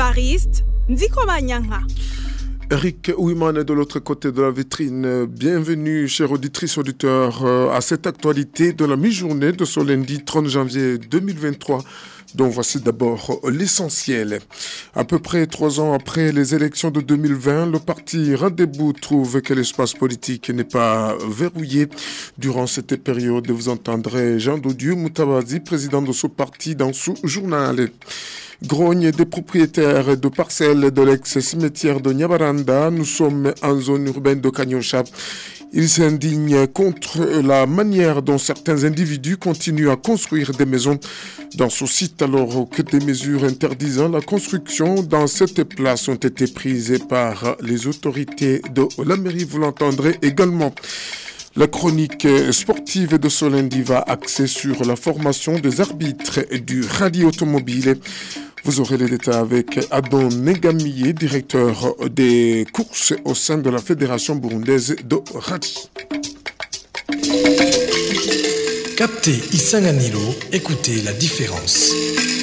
Mariste Ndiko Manyanga. Eric Ouiman est de l'autre côté de la vitrine. Bienvenue, chers auditrices, auditeurs, à cette actualité de la mi-journée de ce lundi 30 janvier 2023. dont voici d'abord l'essentiel. À peu près 3 ans après les élections de 2020, le parti Rendez-vous trouve que l'espace politique n'est pas verrouillé. Durant cette période, vous entendrez Jean Dodieu Moutabazi, président de ce parti, dans ce journal. Grogne des propriétaires de parcelles de l'ex-cimetière de Nyabaranda. Nous sommes en zone urbaine de Kanyosha. Ils s'indignent contre la manière dont certains individus continuent à construire des maisons dans ce site alors que des mesures interdisant la construction dans cette place ont été prises par les autorités de la mairie. Vous l'entendrez également. La chronique sportive de ce lundi va axer sur la formation des arbitres du rallye automobile. Vous aurez les détails avec Adon Negamiye, directeur des courses au sein de la Fédération burundaise de rallye. Captez Isanganilo, écoutez la différence.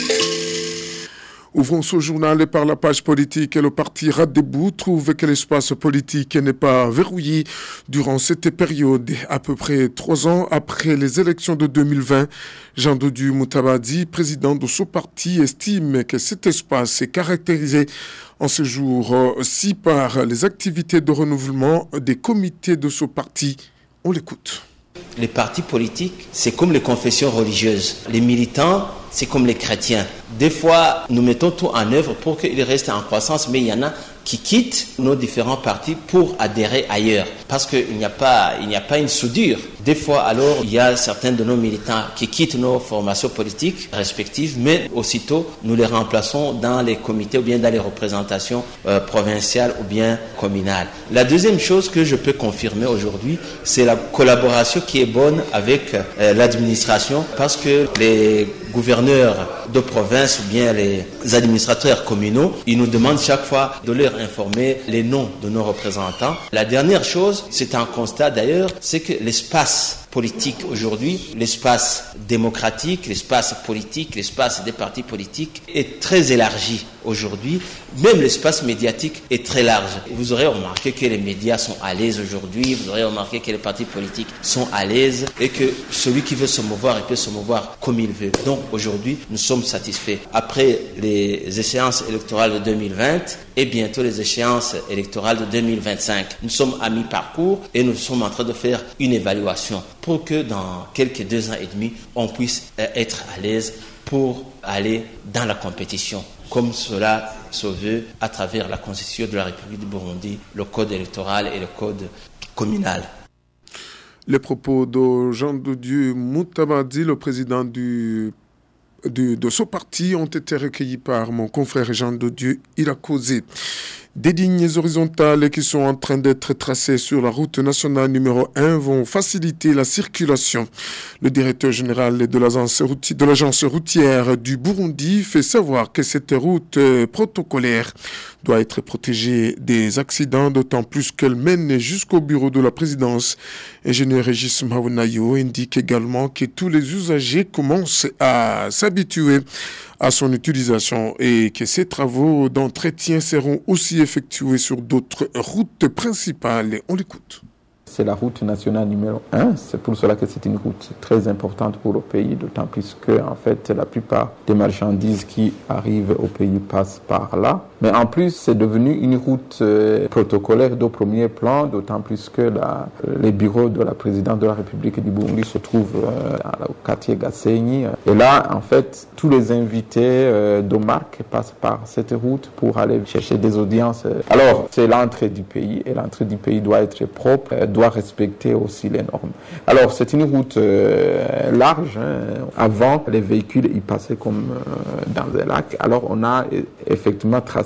Ouvrons ce journal par la page politique. Le parti Rendez-vous trouve que l'espace politique n'est pas verrouillé durant cette période. À peu près 3 ans après les élections de 2020, Jean Dodieu Moutabazi, président de ce parti, estime que cet espace est caractérisé en ce jour-ci par les activités de renouvellement des comités de ce parti. On l'écoute. Les partis politiques, c'est comme les confessions religieuses. Les militants, c'est comme les chrétiens. Des fois, nous mettons tout en œuvre pour qu'ils restent en croissance, mais il y en a qui quittent nos différents partis pour adhérer ailleurs, parce qu'il n'y a pas une soudure. Des fois, alors, il y a certains de nos militants qui quittent nos formations politiques respectives, mais aussitôt, nous les remplaçons dans les comités ou bien dans les représentations provinciales ou bien communales. La deuxième chose que je peux confirmer aujourd'hui, c'est la collaboration qui est bonne avec l'administration, parce que les gouverneurs de province ou bien les administrateurs communaux, ils nous demandent chaque fois de leur informer les noms de nos représentants. La dernière chose, c'est un constat d'ailleurs, c'est que l'espace politique aujourd'hui, l'espace démocratique, l'espace politique, l'espace des partis politiques est très élargi aujourd'hui. Même l'espace médiatique est très large. Vous aurez remarqué que les médias sont à l'aise aujourd'hui, vous aurez remarqué que les partis politiques sont à l'aise et que celui qui veut se mouvoir, il peut se mouvoir comme il veut. Donc aujourd'hui, nous sommes satisfaits. Après les échéances électorales de 2020 et bientôt les échéances électorales de 2025, nous sommes à mi-parcours et nous sommes en train de faire une évaluation pour que dans quelques 2 ans et demi, on puisse être à l'aise pour aller dans la compétition, comme cela se veut à travers la Constitution de la République du Burundi, le code électoral et le code communal. Les propos de Jean Dodieu Moutabazi, le président de ce parti, ont été recueillis par mon confrère Jean Dodieu Irakoze. Des lignes horizontales qui sont en train d'être tracées sur la route nationale numéro 1 vont faciliter la circulation. Le directeur général de l'agence routière du Burundi fait savoir que cette route protocolaire doit être protégée des accidents, d'autant plus qu'elle mène jusqu'au bureau de la présidence. Ingénieur Régis Mawunayo indique également que tous les usagers commencent à s'habituer à son utilisation et que ces travaux d'entretien seront aussi effectués sur d'autres routes principales. On l'écoute. C'est la route nationale numéro 1. C'est pour cela que c'est une route très importante pour le pays, d'autant plus que en fait, la plupart des marchandises qui arrivent au pays passent par là. Mais en plus, c'est devenu une route protocolaire de premier plan, d'autant plus que les bureaux de la présidente de la République du Burundi se trouvent au quartier Gasenyi. Et là, en fait, tous les invités de marque passent par cette route pour aller chercher des audiences. Alors, c'est l'entrée du pays, et l'entrée du pays doit être propre, doit respecter aussi les normes. Alors, c'est une route large. Avant, les véhicules y passaient comme dans un lac. Alors, on a effectivement tracé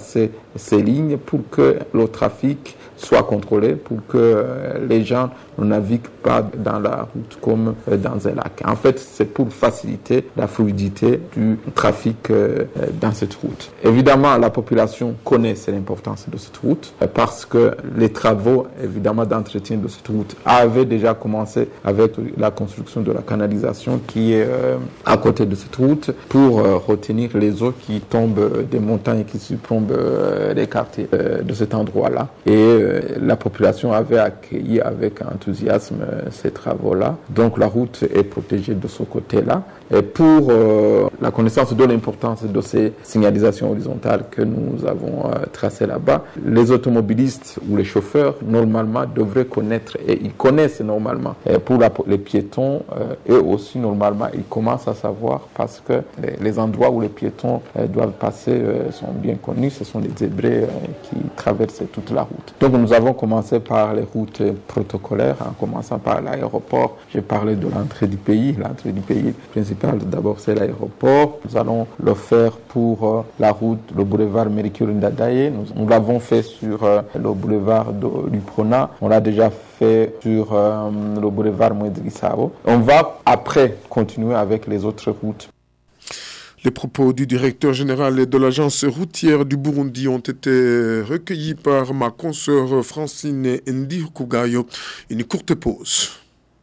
ces lignes pour que le trafic soit contrôlé, pour que les gens ne naviguent pas dans la route comme dans un lac. En fait, c'est pour faciliter la fluidité du trafic dans cette route. Évidemment, la population connaît l'importance de cette route parce que les travaux, évidemment, d'entretien de cette route avaient déjà commencé avec la construction de la canalisation qui est à côté de cette route pour retenir les eaux qui tombent des montagnes qui surplombent les quartiers de cet endroit-là. Et la population avait accueilli avec enthousiasme ces travaux-là. Donc la route est protégée de ce côté-là. Et pour la connaissance de l'importance de ces signalisations horizontales que nous avons tracées là-bas, les automobilistes ou les chauffeurs, normalement, devraient connaître, et ils connaissent normalement. Et pour les piétons, eux aussi, normalement, ils commencent à savoir parce que les endroits où les piétons doivent passer sont bien connus. Ce sont les zébrés qui traversent toute la route. Donc nous avons commencé par les routes protocolaires, en commençant par l'aéroport. J'ai parlé de l'entrée du pays. L'entrée du pays principale, d'abord, c'est l'aéroport. Nous allons le faire pour la route, le boulevard Mercure Ndadaye. Nous l'avons fait sur le boulevard du Prona. On l'a déjà fait sur le boulevard Mouedrisao. On va après continuer avec les autres routes. Les propos du directeur général de l'agence routière du Burundi ont été recueillis par ma consoeur Francine Ndikugayo. Une courte pause.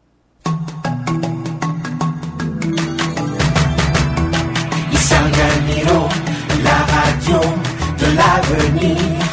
Isanganiro, la radio de l'avenir.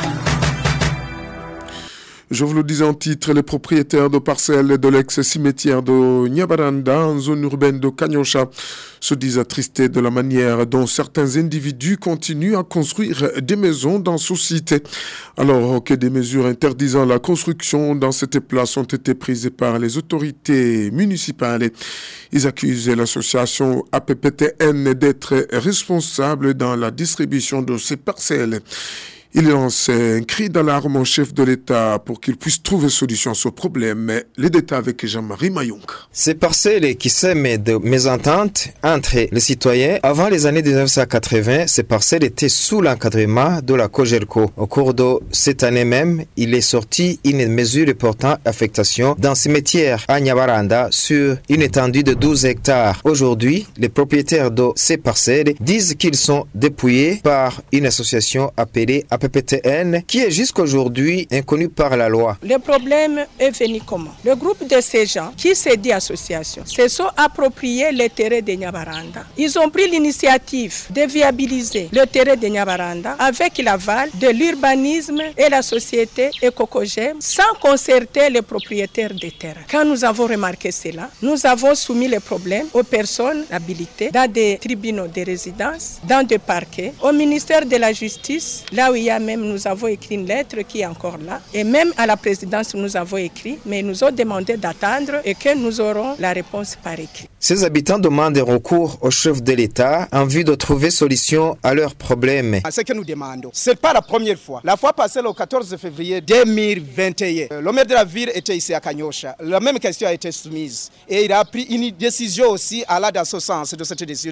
Je vous le disais en titre, les propriétaires de parcelles de l'ex-cimetière de Nyabaranda, en zone urbaine de Kanyosha, se disent attristés de la manière dont certains individus continuent à construire des maisons dans ce site. Alors que des mesures interdisant la construction dans cette place ont été prises par les autorités municipales, ils accusent l'association APPTN d'être responsable dans la distribution de ces parcelles. Il lance un cri d'alarme au chef de l'État pour qu'il puisse trouver solution à ce problème. Les détails avec Jean-Marie Mayong. Ces parcelles qui sèment de mésententes entre les citoyens, avant les années 1980, ces parcelles étaient sous l'encadrement de la Cogerco. Au cours de cette année même, il est sorti une mesure portant affectation d'un cimetière à Nyabaranda sur une étendue de 12 hectares. Aujourd'hui, les propriétaires de ces parcelles disent qu'ils sont dépouillés par une association appelée APPTN qui est jusqu'aujourd'hui inconnue par la loi. Le problème est venu comment? Le groupe de ces gens qui s'est dit association se sont appropriés le terrain de Nyabaranda. Ils ont pris l'initiative de viabiliser le terrain de Nyabaranda avec l'aval de l'urbanisme et la société Ecocogem sans concerter les propriétaires des terrains. Quand nous avons remarqué cela, nous avons soumis les problèmes aux personnes habilitées dans des tribunaux de résidence, dans des parquets, au ministère de la Justice, là où il y a même, nous avons écrit une lettre qui est encore là. Et même à la présidence, nous avons écrit, mais ils nous ont demandé d'attendre et que nous aurons la réponse par écrit. Ces habitants demandent recours au chef de l'État en vue de trouver solution à leurs problèmes. Ce que nous demandons, ce n'est pas la première fois. La fois passée, le 14 février 2021, le maire de la ville était ici à Kanyosha. La même question a été soumise. Et il a pris une décision aussi à la dans ce sens de cette décision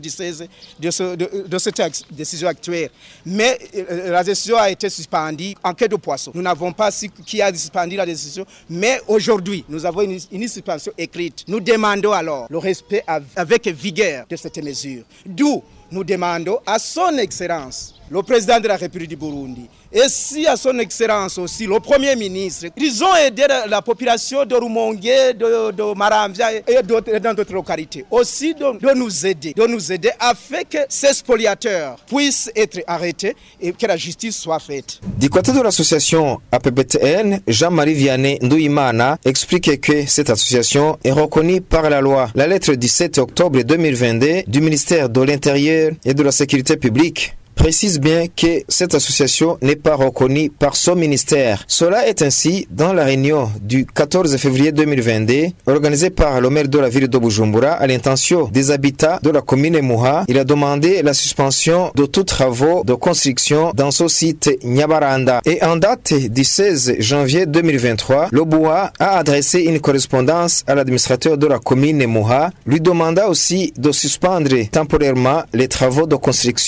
de cette décision actuelle. Mais la décision a été suspendue en quai de poisson. Nous n'avons pas su qui a suspendu la décision, mais aujourd'hui, nous avons une suspension écrite. Nous demandons alors le respect avec vigueur de cette mesure. D'où nous demandons à son Excellence, le président de la République du Burundi, et si à son Excellence aussi, le Premier ministre, ils ont aidé la population de Rumongue, de Marambia et dans d'autres localités. Aussi de nous aider afin que ces spoliateurs puissent être arrêtés et que la justice soit faite. Du côté de l'association APPTN, Jean-Marie Vianney Ndouimana explique que cette association est reconnue par la loi. La lettre du 7 octobre 2022 du ministère de l'Intérieur et de la Sécurité publique précise bien que cette association n'est pas reconnue par son ministère. Cela est ainsi dans la réunion du 14 février 2022 organisée par le maire de la ville de Bujumbura à l'intention des habitants de la commune Muha. Il a demandé la suspension de tous travaux de construction dans ce site Nyabaranda. Et en date du 16 janvier 2023, le Boua a adressé une correspondance à l'administrateur de la commune Muha, lui demanda aussi de suspendre temporairement les travaux de construction.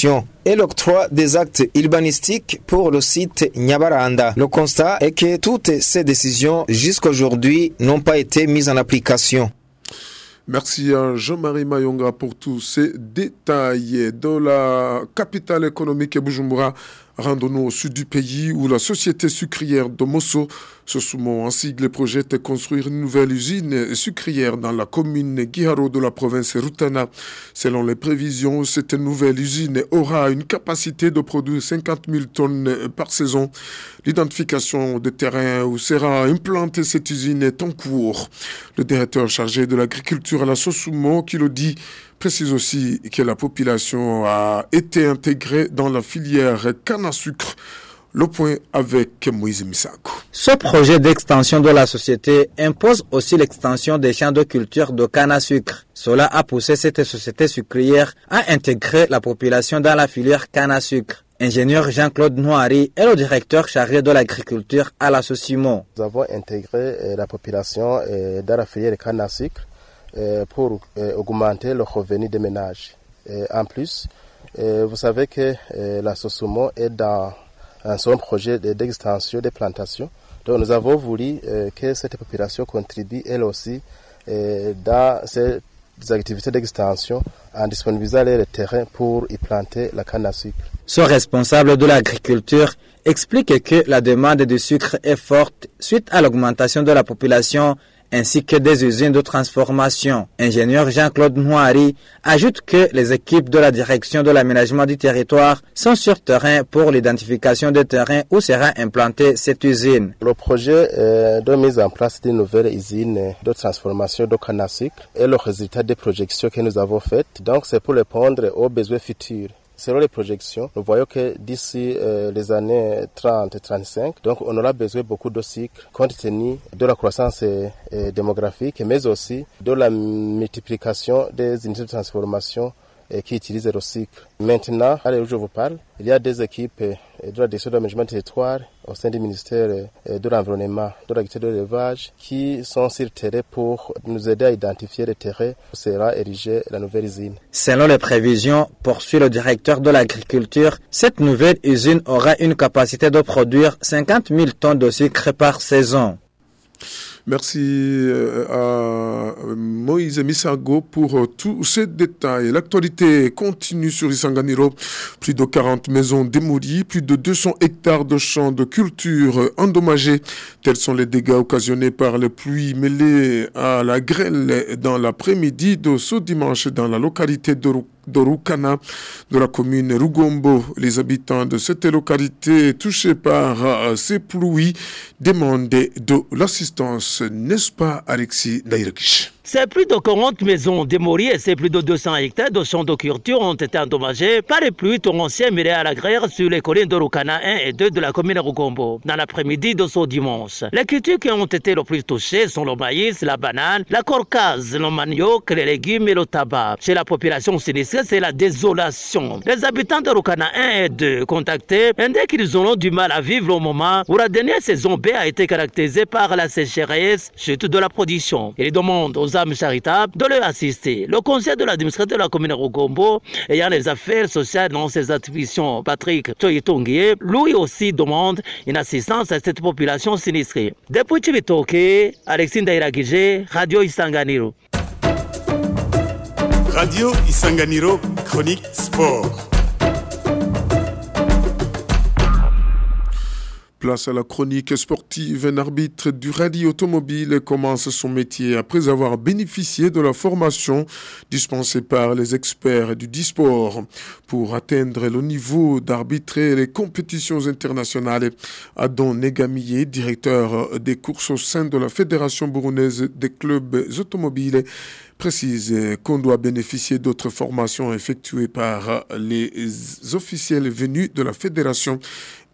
et l'octroi des actes urbanistiques pour le site Nyabaranda. Le constat est que toutes ces décisions jusqu'aujourd'hui n'ont pas été mises en application. Merci à Jean-Marie Mayonga pour tous ces détails. De la capitale économique Bujumbura, rendons-nous au sud du pays où la société sucrière de Mosso se soumet en sigle projette de construire une nouvelle usine sucrière dans la commune Giharo de la province Rutana. Selon les prévisions, cette nouvelle usine aura une capacité de produire 50 000 tonnes par saison. L'identification des terrains où sera implantée cette usine est en cours. Le directeur chargé de l'agriculture à la Sosumo, qui le dit, précise aussi que la population a été intégrée dans la filière canne à sucre. Le point avec Moïse Misago. Ce projet d'extension de la société impose aussi l'extension des champs de culture de canne à sucre. Cela a poussé cette société sucrière à intégrer la population dans la filière canne à sucre. Ingénieur Jean-Claude Noiri est le directeur chargé de l'agriculture à la Sosimo. Nous avons intégré la population dans la filière canne à sucre pour augmenter le revenu des ménages. En plus, vous savez que la Sosimo est dans un projet d'extension des plantations. Donc nous avons voulu que cette population contribue elle aussi dans ces activités d'extension en disponibilisant les terrains pour y planter la canne à sucre. Ce responsable de l'agriculture explique que la demande de sucre est forte suite à l'augmentation de la population ainsi que des usines de transformation. Ingénieur Jean-Claude Noiri ajoute que les équipes de la direction de l'aménagement du territoire sont sur terrain pour l'identification des terrains où sera implantée cette usine. Le projet de mise en place d'une nouvelle usine de transformation de canne à sucre est le résultat des projections que nous avons faites. Donc c'est pour répondre aux besoins futurs. Selon les projections, nous voyons que d'ici les années 30 et 35, donc on aura besoin beaucoup de sucre compte tenu de la croissance démographique, mais aussi de la multiplication des unités de transformation qui utilisent le sucre. Maintenant, à l'heure où je vous parle, il y a des équipes de la direction de l'aménagement du territoire au sein du ministère de l'environnement, de l'agriculture et de l'élevage qui sont sur le terrain pour nous aider à identifier les terrains où sera érigée la nouvelle usine. Selon les prévisions, poursuit le directeur de l'agriculture, cette nouvelle usine aura une capacité de produire 50 000 tonnes de sucre par saison. Merci à Moïse Misago pour tous ces détails. L'actualité continue sur Isanganiro. Plus de 40 maisons démolies, plus de 200 hectares de champs de culture endommagés. Tels sont les dégâts occasionnés par les pluies mêlées à la grêle dans l'après-midi de ce dimanche dans la localité de Rukana, de la commune Rugombo. Les habitants de cette localité touchés par ces pluies demandaient de l'assistance, n'est-ce pas Alexis Daïrakish? C'est plus de 40 maisons démolies et c'est plus de 200 hectares de champs de culture ont été endommagés par les pluies torrentielles mêlées à la grêle sur les collines de Rukana 1 et 2 de la commune Rugombo dans l'après-midi de ce dimanche. Les cultures qui ont été le plus touchées sont le maïs, la banane, la corcase, le manioc, les légumes et le tabac. Chez la population sinistrée, c'est la désolation. Les habitants de Rukana 1 et 2 contactés indiquent qu'ils auront du mal à vivre au moment où la dernière saison B a été caractérisée par la sécheresse, chute de la production. Ils demandent aux âmes charitables de leur assister. Le conseil de l'administration de la commune Rugombo ayant les affaires sociales dans ses attributions, Patrick Choyitongie, lui aussi demande une assistance à cette population sinistrée. Depuis Chibitoke, Alexis Ndairagije, Radio Isanganiro. Radio Isanganiro, chronique sport. Place à la chronique sportive. Un arbitre du rallye automobile commence son métier après avoir bénéficié de la formation dispensée par les experts du e-sport. Pour atteindre le niveau d'arbitrer les compétitions internationales, Adon Negamiye, directeur des courses au sein de la Fédération burundaise des clubs automobiles, précise qu'on doit bénéficier d'autres formations effectuées par les officiels venus de la fédération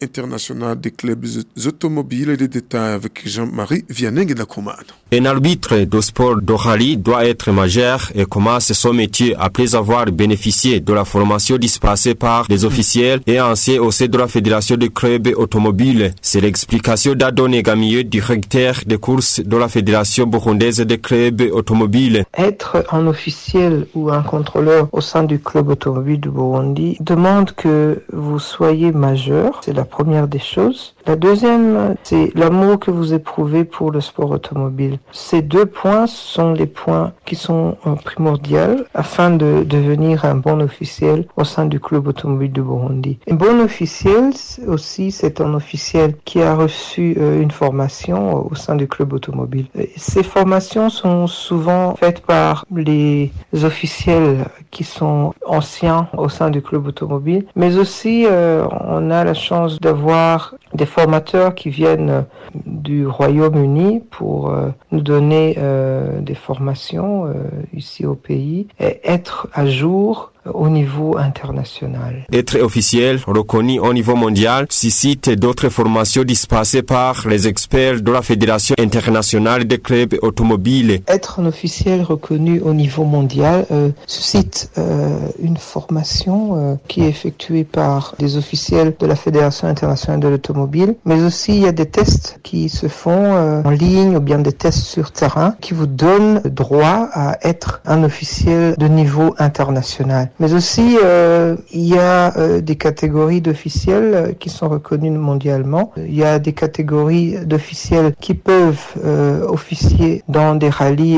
internationale des clubs automobiles et des détails avec Jean-Marie Vianney de la Commande. Un arbitre de sport de rallye doit être majeur et commence son métier après avoir bénéficié de la formation dispensée par des officiels et anciens au sein de la Fédération des clubs automobiles. C'est l'explication d'Adone Gamieux, directeur des courses de la Fédération burundaise des clubs automobiles. Être un officiel ou un contrôleur au sein du club automobile du Burundi demande que vous soyez majeur, c'est la première des choses. La deuxième, c'est l'amour que vous éprouvez pour le sport automobile. Ces deux points sont les points qui sont primordiaux afin de devenir un bon officiel au sein du club automobile du Burundi. Un bon officiel aussi, c'est un officiel qui a reçu une formation au sein du club automobile. Ces formations sont souvent faites par les officiels qui sont anciens au sein du club automobile, mais aussi on a la chance d'avoir des formateurs qui viennent du Royaume-Uni pour nous donner des formations ici au pays et être à jour au niveau international. Être officiel reconnu au niveau mondial suscite d'autres formations dispensées par les experts de la Fédération internationale des clubs automobiles. Être un officiel reconnu au niveau mondial suscite une formation qui est effectuée par des officiels de la Fédération internationale de l'automobile, mais aussi il y a des tests qui se font en ligne ou bien des tests sur terrain qui vous donnent droit à être un officiel de niveau international. Mais aussi, il y a des catégories d'officiels qui sont reconnues mondialement. Il y a des catégories d'officiels qui peuvent officier dans des rallyes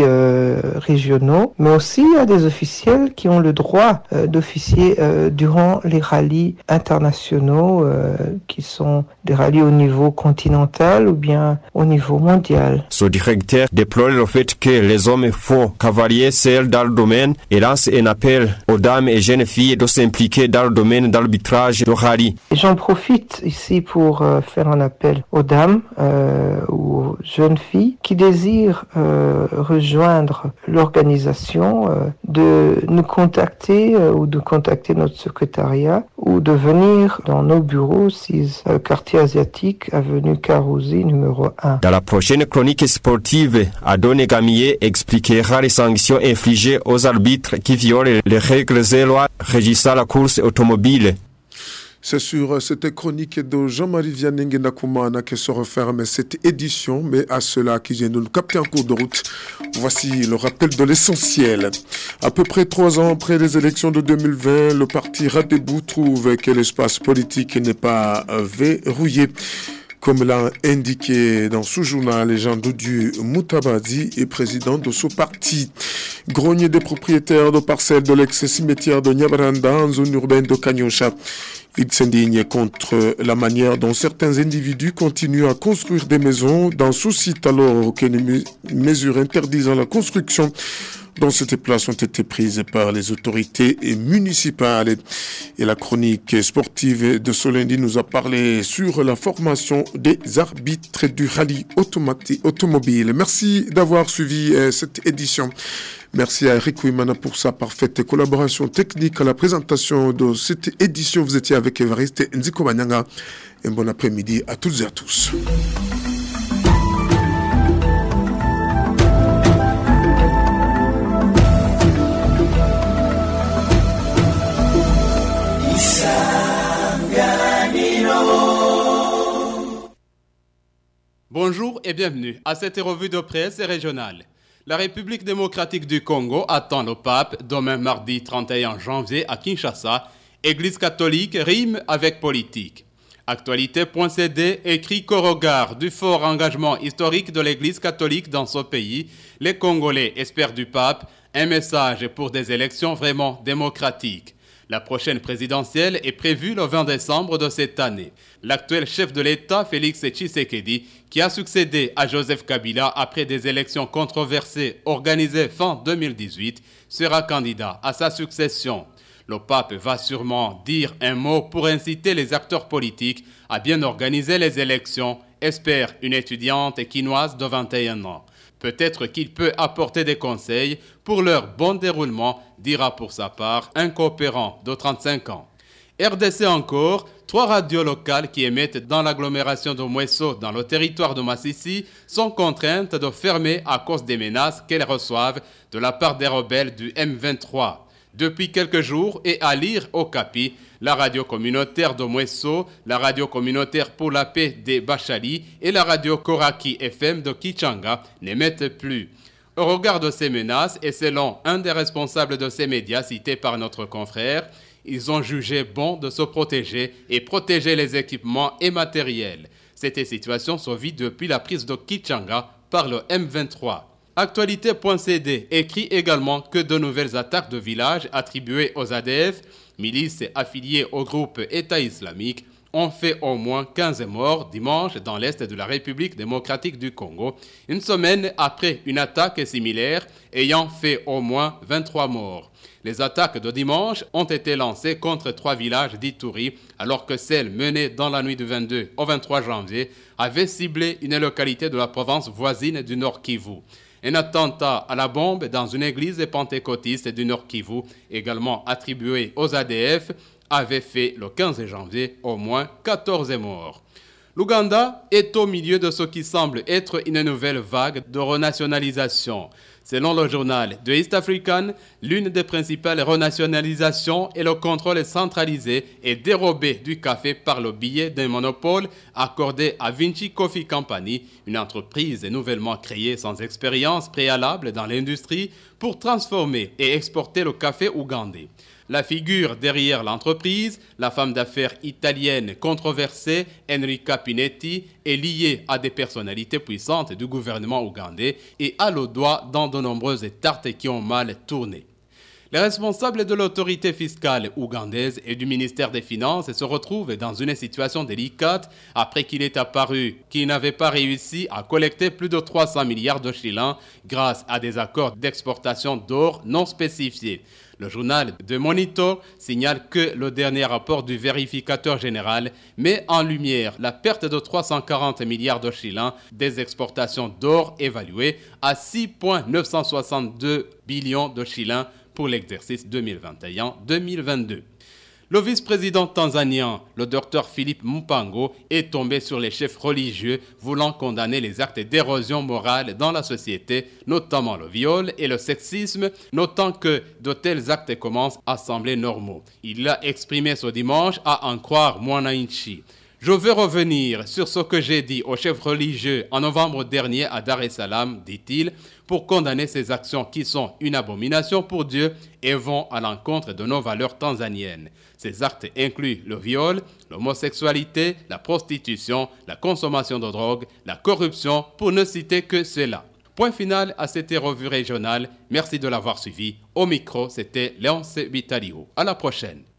régionaux, mais aussi il y a des officiels qui ont le droit d'officier durant les rallyes internationaux, qui sont des rallyes au niveau continental ou bien au niveau mondial. Ce directeur déplore le fait que les hommes font cavalier seul dans le domaine et lance un appel aux dames et jeunes filles de s'impliquer dans le domaine d'arbitrage de rallye. J'en profite ici pour faire un appel aux dames ou aux jeunes filles qui désirent rejoindre l'organisation de nous contacter ou de contacter notre secrétariat ou de venir dans nos bureaux 6 quartier asiatique, avenue Karouzi, numéro 1. Dans la prochaine chronique sportive, Adone Gamier expliquera les sanctions infligées aux arbitres qui violent les règles et lois régissant la course automobile. C'est sur cette chronique de Jean-Marie Vianney Ndakumana que se referme cette édition, mais à ceux-là qui viennent de nous capter en cours de route, voici le rappel de l'essentiel. À peu près 3 ans après les élections de 2020, le parti Radebou trouve que l'espace politique n'est pas verrouillé. Comme l'a indiqué dans ce journal, Jean Dodieu Moutabadi est président de ce parti. Grogné des propriétaires de parcelles de l'ex-cimetière de Nyabaranda en zone urbaine de Kanyosha. Il s'indigne contre la manière dont certains individus continuent à construire des maisons dans ce site alors que les mesures interdisant la construction dans cette place ont été prises par les autorités municipales. Et la chronique sportive de ce lundi nous a parlé sur la formation des arbitres du rallye automobile. Merci d'avoir suivi cette édition. Merci à Eric Ouimana pour sa parfaite collaboration technique à la présentation de cette édition. Vous étiez avec Evariste Nziko Banyanga. Un bon après-midi à toutes et à tous. Bonjour et bienvenue à cette revue de presse régionale. La République démocratique du Congo attend le pape demain mardi 31 janvier à Kinshasa. Église catholique rime avec politique. Actualité.cd écrit qu'au regard du fort engagement historique de l'Église catholique dans ce pays, les Congolais espèrent du pape un message pour des élections vraiment démocratiques. La prochaine présidentielle est prévue le 20 décembre de cette année. L'actuel chef de l'État, Félix Tshisekedi, qui a succédé à Joseph Kabila après des élections controversées organisées fin 2018, sera candidat à sa succession. Le pape va sûrement dire un mot pour inciter les acteurs politiques à bien organiser les élections, espère une étudiante quinoise de 21 ans. Peut-être qu'il peut apporter des conseils pour leur bon déroulement, dira pour sa part un coopérant de 35 ans. RDC encore, 3 radios locales qui émettent dans l'agglomération de Mweso, dans le territoire de Massissi, sont contraintes de fermer à cause des menaces qu'elles reçoivent de la part des rebelles du M23. Depuis quelques jours, et à lire au Capi, la radio communautaire de Mweso, la radio communautaire pour la paix des Bachali et la radio Koraki FM de Kichanga n'émettent plus. Au regard de ces menaces, et selon un des responsables de ces médias cités par notre confrère, ils ont jugé bon de se protéger et protéger les équipements et matériels. Cette situation se vit depuis la prise de Kichanga par le M23. Actualité.cd écrit également que de nouvelles attaques de villages attribuées aux ADF, milices affiliées au groupe État islamique, ont fait au moins 15 morts dimanche dans l'est de la République démocratique du Congo, une semaine après une attaque similaire ayant fait au moins 23 morts. Les attaques de dimanche ont été lancées contre 3 villages d'Ituri, alors que celles menées dans la nuit du 22 au 23 janvier avaient ciblé une localité de la province voisine du Nord Kivu. Un attentat à la bombe dans une église pentecôtiste du Nord Kivu, également attribué aux ADF, avait fait le 15 janvier au moins 14 morts. L'Ouganda est au milieu de ce qui semble être une nouvelle vague de renationalisation. Selon le journal The East African, l'une des principales renationalisations est le contrôle centralisé et dérobé du café par le biais d'un monopole accordé à Vinci Coffee Company, une entreprise nouvellement créée sans expérience préalable dans l'industrie pour transformer et exporter le café ougandais. La figure derrière l'entreprise, la femme d'affaires italienne controversée Enrica Pinetti, est liée à des personnalités puissantes du gouvernement ougandais et a le doigt dans de nombreuses tartes qui ont mal tourné. Les responsables de l'autorité fiscale ougandaise et du ministère des Finances se retrouvent dans une situation délicate après qu'il est apparu qu'ils n'avaient pas réussi à collecter plus de 300 milliards de shillings grâce à des accords d'exportation d'or non spécifiés. Le journal The Monitor signale que le dernier rapport du vérificateur général met en lumière la perte de 340 milliards de shillings des exportations d'or évaluées à 6,962 billions de shillings pour l'exercice 2021-2022. Le vice-président tanzanien, le docteur Philippe Mpango, est tombé sur les chefs religieux voulant condamner les actes d'érosion morale dans la société, notamment le viol et le sexisme, notant que de tels actes commencent à sembler normaux. Il l'a exprimé ce dimanche à en croire Mwananchi. Je veux revenir sur ce que j'ai dit aux chefs religieux en novembre dernier à Dar es Salaam, dit-il, pour condamner ces actions qui sont une abomination pour Dieu et vont à l'encontre de nos valeurs tanzaniennes. Ces actes incluent le viol, l'homosexualité, la prostitution, la consommation de drogue, la corruption, pour ne citer que cela. Point final à cette revue régionale. Merci de l'avoir suivi. Au micro, c'était Léonce Bitaliou. À la prochaine.